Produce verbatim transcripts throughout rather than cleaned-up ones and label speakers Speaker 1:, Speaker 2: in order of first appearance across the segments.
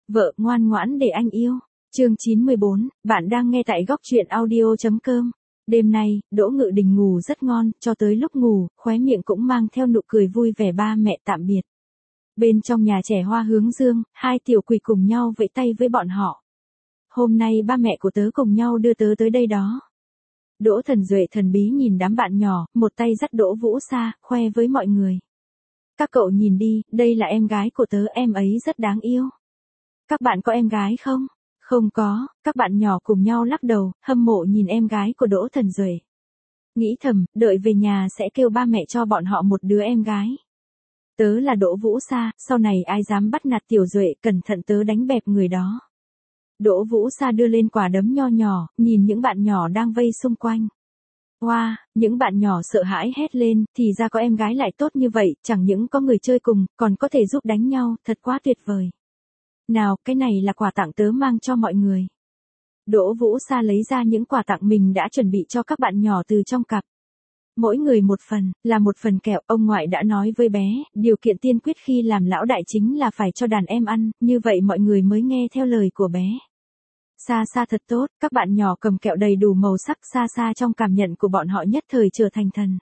Speaker 1: Vợ ngoan ngoãn để anh yêu. Chương chín mươi bốn, bạn đang nghe tại góc truyện audio.com. Đêm nay, Đỗ Ngự Đình ngủ rất ngon, cho tới lúc ngủ, khóe miệng cũng mang theo nụ cười vui vẻ ba mẹ tạm biệt. Bên trong nhà trẻ Hoa Hướng Dương, hai tiểu quỷ cùng nhau vẫy tay với bọn họ. Hôm nay ba mẹ của tớ cùng nhau đưa tớ tới đây đó. Đỗ Thần Duệ thần bí nhìn đám bạn nhỏ, một tay dắt Đỗ Vũ Sa, khoe với mọi người. Các cậu nhìn đi, đây là em gái của tớ, em ấy rất đáng yêu. Các bạn có em gái không? Không có, các bạn nhỏ cùng nhau lắc đầu, hâm mộ nhìn em gái của Đỗ Thần Duệ. Nghĩ thầm, đợi về nhà sẽ kêu ba mẹ cho bọn họ một đứa em gái. Tớ là Đỗ Vũ Sa, sau này ai dám bắt nạt tiểu Duệ, cẩn thận tớ đánh bẹp người đó. Đỗ Vũ Sa đưa lên quả đấm nho nhỏ, nhìn những bạn nhỏ đang vây xung quanh. Wow, những bạn nhỏ sợ hãi hét lên, thì ra có em gái lại tốt như vậy, chẳng những có người chơi cùng, còn có thể giúp đánh nhau, thật quá tuyệt vời. Nào, cái này là quà tặng tớ mang cho mọi người. Đỗ Vũ Sa lấy ra những quà tặng mình đã chuẩn bị cho các bạn nhỏ từ trong cặp. Mỗi người một phần, là một phần kẹo, ông ngoại đã nói với bé, điều kiện tiên quyết khi làm lão đại chính là phải cho đàn em ăn, như vậy mọi người mới nghe theo lời của bé. Sa Sa thật tốt, các bạn nhỏ cầm kẹo đầy đủ màu sắc, Sa Sa trong cảm nhận của bọn họ nhất thời trở thành thần.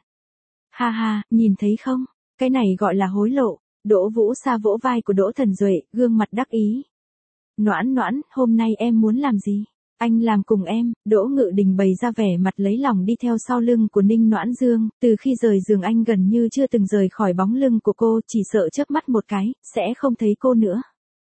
Speaker 1: Ha ha, nhìn thấy không, cái này gọi là hối lộ. Đỗ Vũ Sa vỗ vai của Đỗ Thần Duệ, gương mặt đắc ý. Noãn Noãn, hôm nay em muốn làm gì? Anh làm cùng em. Đỗ Ngự Đình bày ra vẻ mặt lấy lòng đi theo sau lưng của Ninh Noãn Dương, từ khi rời giường anh gần như chưa từng rời khỏi bóng lưng của cô, chỉ sợ chớp mắt một cái, sẽ không thấy cô nữa.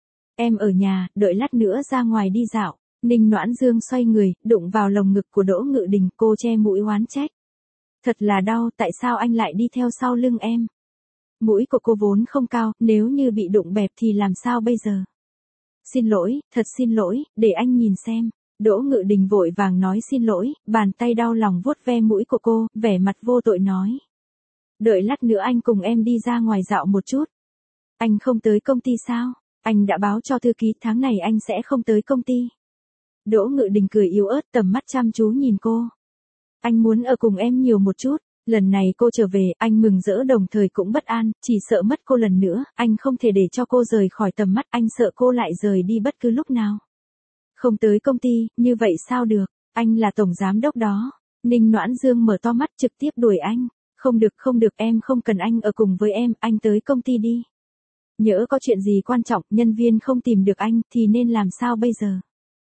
Speaker 1: Em ở nhà, đợi lát nữa ra ngoài đi dạo. Ninh Noãn Dương xoay người, đụng vào lồng ngực của Đỗ Ngự Đình, cô che mũi oán trách. Thật là đau, tại sao anh lại đi theo sau lưng em? Mũi của cô vốn không cao, nếu như bị đụng bẹp thì làm sao bây giờ? Xin lỗi, thật xin lỗi, để anh nhìn xem. Đỗ Ngự Đình vội vàng nói xin lỗi, bàn tay đau lòng vuốt ve mũi của cô, vẻ mặt vô tội nói. Đợi lát nữa anh cùng em đi ra ngoài dạo một chút. Anh không tới công ty sao? Anh đã báo cho thư ký tháng này anh sẽ không tới công ty. Đỗ Ngự Đình cười yếu ớt, tầm mắt chăm chú nhìn cô. Anh muốn ở cùng em nhiều một chút. Lần này cô trở về, anh mừng rỡ đồng thời cũng bất an, chỉ sợ mất cô lần nữa, anh không thể để cho cô rời khỏi tầm mắt, anh sợ cô lại rời đi bất cứ lúc nào. Không tới công ty, như vậy sao được, anh là tổng giám đốc đó. Ninh Noãn Dương mở to mắt trực tiếp đuổi anh. Không được không được, em không cần anh ở cùng với em, anh tới công ty đi. Nhỡ có chuyện gì quan trọng, nhân viên không tìm được anh, thì nên làm sao bây giờ?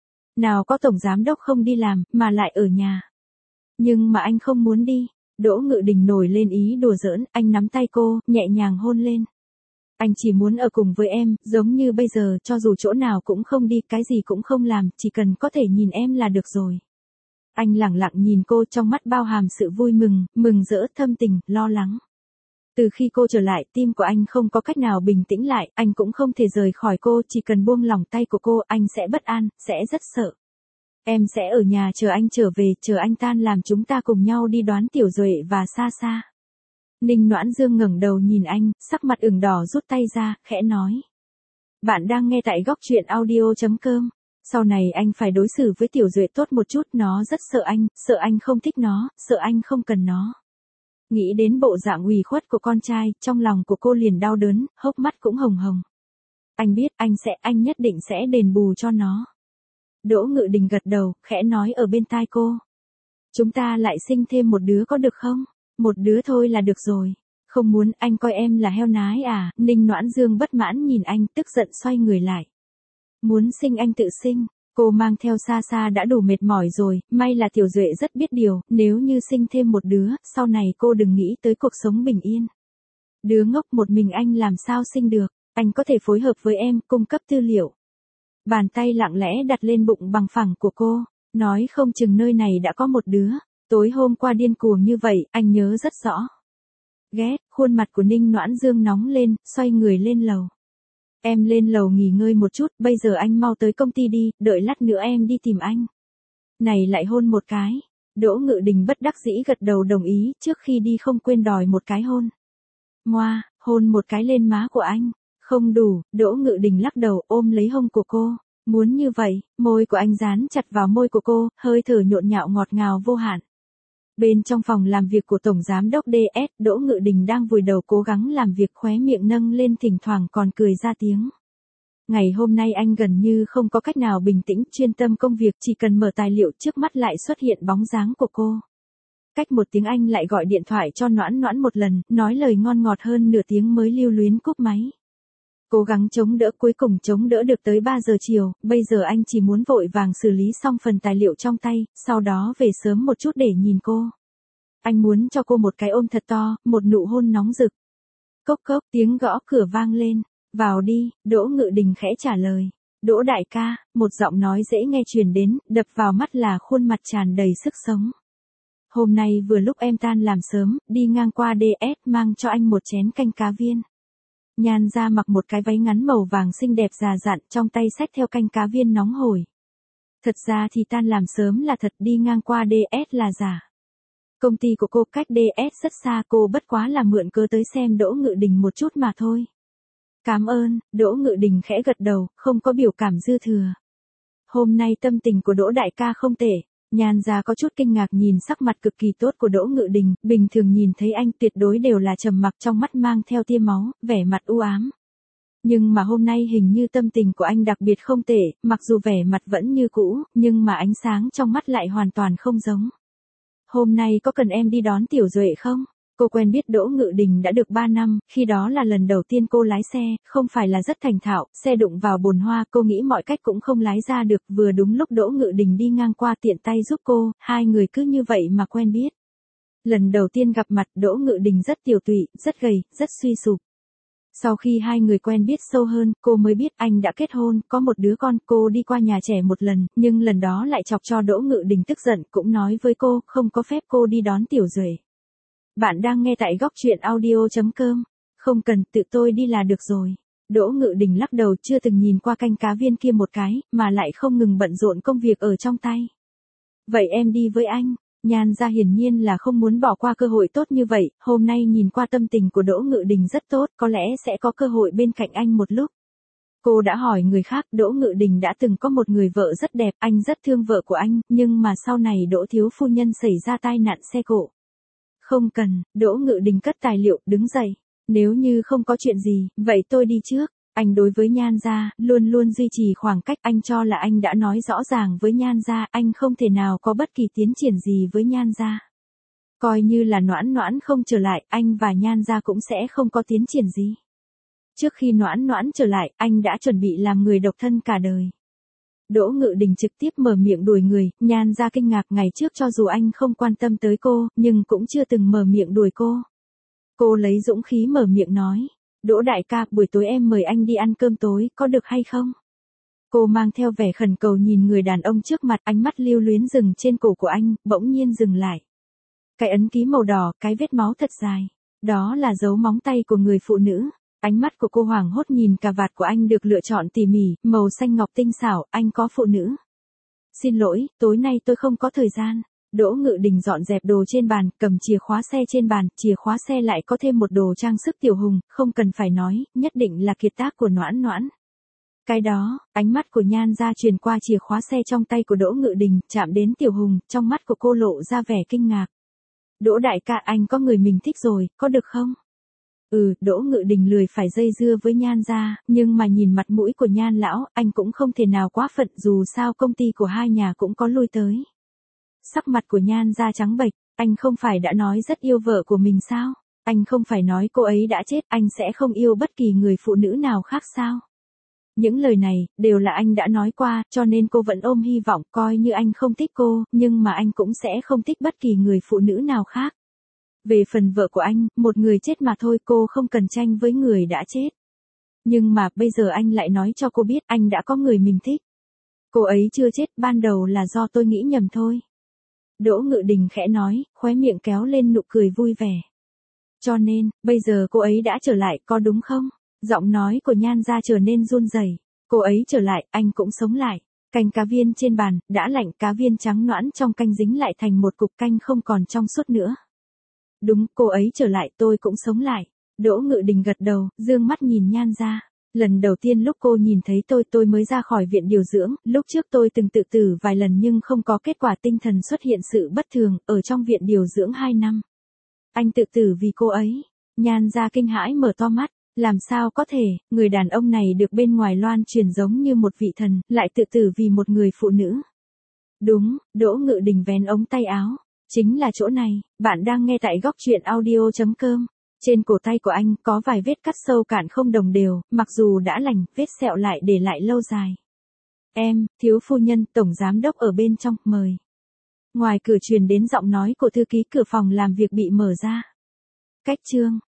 Speaker 1: Nào có tổng giám đốc không đi làm, mà lại ở nhà. Nhưng mà anh không muốn đi. Đỗ Ngự Đình nổi lên ý đùa giỡn, anh nắm tay cô, nhẹ nhàng hôn lên. Anh chỉ muốn ở cùng với em, giống như bây giờ, cho dù chỗ nào cũng không đi, cái gì cũng không làm, chỉ cần có thể nhìn em là được rồi. Anh lẳng lặng nhìn cô, trong mắt bao hàm sự vui mừng, mừng rỡ, thâm tình, lo lắng. Từ khi cô trở lại, tim của anh không có cách nào bình tĩnh lại, anh cũng không thể rời khỏi cô, chỉ cần buông lỏng tay của cô, anh sẽ bất an, sẽ rất sợ. Em sẽ ở nhà chờ anh trở về, chờ anh tan làm chúng ta cùng nhau đi đón tiểu Duệ và Sa Sa. Ninh Noãn Dương ngẩng đầu nhìn anh, sắc mặt ửng đỏ rút tay ra, khẽ nói. Bạn đang nghe tại góc truyện audio.com. Sau này anh phải đối xử với tiểu Duệ tốt một chút, nó rất sợ anh, sợ anh không thích nó, sợ anh không cần nó. Nghĩ đến bộ dạng ủy khuất của con trai, trong lòng của cô liền đau đớn, hốc mắt cũng hồng hồng. Anh biết, anh sẽ, anh nhất định sẽ đền bù cho nó. Đỗ Ngự Đình gật đầu, khẽ nói ở bên tai cô. Chúng ta lại sinh thêm một đứa có được không? Một đứa thôi là được rồi. Không muốn, anh coi em là heo nái à? Ninh Noãn Dương bất mãn nhìn anh, tức giận xoay người lại. Muốn sinh anh tự sinh. Cô mang theo Sa Sa đã đủ mệt mỏi rồi, may là tiểu Duệ rất biết điều, nếu như sinh thêm một đứa, sau này cô đừng nghĩ tới cuộc sống bình yên. Đứa ngốc một mình anh làm sao sinh được, anh có thể phối hợp với em, cung cấp tư liệu. Bàn tay lặng lẽ đặt lên bụng bằng phẳng của cô, nói không chừng nơi này đã có một đứa, tối hôm qua điên cuồng như vậy, anh nhớ rất rõ. Ghét, khuôn mặt của Ninh Noãn Dương nóng lên, xoay người lên lầu. Em lên lầu nghỉ ngơi một chút, bây giờ anh mau tới công ty đi, đợi lát nữa em đi tìm anh. Này lại hôn một cái. Đỗ Ngự Đình bất đắc dĩ gật đầu đồng ý, trước khi đi không quên đòi một cái hôn. Ngoa, hôn một cái lên má của anh. Không đủ, Đỗ Ngự Đình lắc đầu ôm lấy hông của cô. Muốn như vậy, môi của anh dán chặt vào môi của cô, hơi thở nhộn nhạo ngọt ngào vô hạn. Bên trong phòng làm việc của Tổng Giám đốc đê ét, Đỗ Ngự Đình đang vùi đầu cố gắng làm việc, khóe miệng nâng lên thỉnh thoảng còn cười ra tiếng. Ngày hôm nay anh gần như không có cách nào bình tĩnh chuyên tâm công việc, chỉ cần mở tài liệu trước mắt lại xuất hiện bóng dáng của cô. Cách một tiếng anh lại gọi điện thoại cho Noãn Noãn một lần, nói lời ngon ngọt hơn nửa tiếng mới lưu luyến cúp máy. Cố gắng chống đỡ, cuối cùng chống đỡ được tới ba giờ chiều, bây giờ anh chỉ muốn vội vàng xử lý xong phần tài liệu trong tay, sau đó về sớm một chút để nhìn cô. Anh muốn cho cô một cái ôm thật to, một nụ hôn nóng rực. Cốc cốc, tiếng gõ cửa vang lên. Vào đi, Đỗ Ngự Đình khẽ trả lời. Đỗ đại ca, một giọng nói dễ nghe truyền đến, đập vào mắt là khuôn mặt tràn đầy sức sống. Hôm nay vừa lúc em tan làm sớm, đi ngang qua đê ét mang cho anh một chén canh cá viên. Nhan Gia mặc một cái váy ngắn màu vàng xinh đẹp già dặn, trong tay xách theo canh cá viên nóng hổi. Thật ra thì tan làm sớm là thật, đi ngang qua đê ét là giả. Công ty của cô cách đê ét rất xa, cô bất quá là mượn cớ tới xem Đỗ Ngự Đình một chút mà thôi. Cảm ơn, Đỗ Ngự Đình khẽ gật đầu, không có biểu cảm dư thừa. Hôm nay tâm tình của Đỗ đại ca không tệ. Nhan Gia có chút kinh ngạc nhìn sắc mặt cực kỳ tốt của Đỗ Ngự Đình, bình thường nhìn thấy anh tuyệt đối đều là trầm mặc, trong mắt mang theo tia máu, vẻ mặt u ám. Nhưng mà hôm nay hình như tâm tình của anh đặc biệt không tệ, mặc dù vẻ mặt vẫn như cũ, nhưng mà ánh sáng trong mắt lại hoàn toàn không giống. Hôm nay có cần em đi đón Tiểu Duệ không? Cô quen biết Đỗ Ngự Đình đã được ba năm, khi đó là lần đầu tiên cô lái xe, không phải là rất thành thạo, xe đụng vào bồn hoa, cô nghĩ mọi cách cũng không lái ra được, vừa đúng lúc Đỗ Ngự Đình đi ngang qua tiện tay giúp cô, hai người cứ như vậy mà quen biết. Lần đầu tiên gặp mặt, Đỗ Ngự Đình rất tiểu tụy, rất gầy, rất suy sụp. Sau khi hai người quen biết sâu hơn, cô mới biết anh đã kết hôn, có một đứa con. Cô đi qua nhà trẻ một lần, nhưng lần đó lại chọc cho Đỗ Ngự Đình tức giận, cũng nói với cô, không có phép cô đi đón Tiểu Duệ. Bạn đang nghe tại góc truyện audio chấm com. Không cần, tự tôi đi là được rồi. Đỗ Ngự Đình lắc đầu, chưa từng nhìn qua canh cá viên kia một cái, mà lại không ngừng bận rộn công việc ở trong tay. Vậy em đi với anh. Nhan Gia hiển nhiên là không muốn bỏ qua cơ hội tốt như vậy, hôm nay nhìn qua tâm tình của Đỗ Ngự Đình rất tốt, có lẽ sẽ có cơ hội bên cạnh anh một lúc. Cô đã hỏi người khác, Đỗ Ngự Đình đã từng có một người vợ rất đẹp, anh rất thương vợ của anh, nhưng mà sau này Đỗ thiếu phu nhân xảy ra tai nạn xe cộ. Không cần, Đỗ Ngự Đình cất tài liệu, đứng dậy. Nếu như không có chuyện gì, vậy tôi đi trước. Anh đối với Nhan Gia, luôn luôn duy trì khoảng cách, anh cho là anh đã nói rõ ràng với Nhan Gia, anh không thể nào có bất kỳ tiến triển gì với Nhan Gia. Coi như là Noãn Noãn không trở lại, anh và Nhan Gia cũng sẽ không có tiến triển gì. Trước khi Noãn Noãn trở lại, anh đã chuẩn bị làm người độc thân cả đời. Đỗ Ngự Đình trực tiếp mở miệng đuổi người, Nhan Gia kinh ngạc, ngày trước cho dù anh không quan tâm tới cô, nhưng cũng chưa từng mở miệng đuổi cô. Cô lấy dũng khí mở miệng nói, Đỗ đại ca, buổi tối em mời anh đi ăn cơm tối, có được hay không? Cô mang theo vẻ khẩn cầu nhìn người đàn ông trước mặt, ánh mắt lưu luyến dừng trên cổ của anh, bỗng nhiên dừng lại. Cái ấn ký màu đỏ, cái vết máu thật dài. Đó là dấu móng tay của người phụ nữ. Ánh mắt của cô hoảng hốt nhìn cà vạt của anh được lựa chọn tỉ mỉ, màu xanh ngọc tinh xảo, anh có phụ nữ. Xin lỗi, tối nay tôi không có thời gian. Đỗ Ngự Đình dọn dẹp đồ trên bàn, cầm chìa khóa xe trên bàn, chìa khóa xe lại có thêm một đồ trang sức tiểu hùng, không cần phải nói, nhất định là kiệt tác của Noãn Noãn. Cái đó, ánh mắt của Nhan Gia truyền qua chìa khóa xe trong tay của Đỗ Ngự Đình, chạm đến tiểu hùng, trong mắt của cô lộ ra vẻ kinh ngạc. Đỗ đại ca, anh có người mình thích rồi, có được không? Ừ, Đỗ Ngự Đình lười phải dây dưa với Nhan Gia, nhưng mà nhìn mặt mũi của Nhan lão, anh cũng không thể nào quá phận, dù sao công ty của hai nhà cũng có lui tới. Sắc mặt của Nhan Gia trắng bệch, anh không phải đã nói rất yêu vợ của mình sao? Anh không phải nói cô ấy đã chết, anh sẽ không yêu bất kỳ người phụ nữ nào khác sao? Những lời này, đều là anh đã nói qua, cho nên cô vẫn ôm hy vọng, coi như anh không thích cô, nhưng mà anh cũng sẽ không thích bất kỳ người phụ nữ nào khác. Về phần vợ của anh, một người chết mà thôi, cô không cần tranh với người đã chết. Nhưng mà, bây giờ anh lại nói cho cô biết anh đã có người mình thích. Cô ấy chưa chết, ban đầu là do tôi nghĩ nhầm thôi. Đỗ Ngự Đình khẽ nói, khóe miệng kéo lên nụ cười vui vẻ. Cho nên, bây giờ cô ấy đã trở lại, có đúng không? Giọng nói của Nhan Gia trở nên run rẩy. Cô ấy trở lại, anh cũng sống lại. Canh cá viên trên bàn, đã lạnh, cá viên trắng nõn trong canh dính lại thành một cục canh không còn trong suốt nữa. Đúng, cô ấy trở lại, tôi cũng sống lại. Đỗ Ngự Đình gật đầu, dương mắt nhìn Nhan Gia. Lần đầu tiên lúc cô nhìn thấy tôi tôi mới ra khỏi viện điều dưỡng, lúc trước tôi từng tự tử vài lần nhưng không có kết quả, tinh thần xuất hiện sự bất thường, ở trong viện điều dưỡng hai năm. Anh tự tử vì cô ấy. Nhan Gia kinh hãi mở to mắt, Làm sao có thể, người đàn ông này được bên ngoài loan truyền giống như một vị thần, lại tự tử vì một người phụ nữ. Đúng, Đỗ Ngự Đình vén ống tay áo. Chính là chỗ này, bạn đang nghe tại góc truyện audio.com. Trên cổ tay của anh có vài vết cắt sâu cạn không đồng đều, mặc dù đã lành, vết sẹo lại để lại lâu dài. Em, thiếu phu nhân, tổng giám đốc ở bên trong, mời. Ngoài cửa truyền đến giọng nói của thư ký cửa phòng làm việc bị mở ra. Cách chương,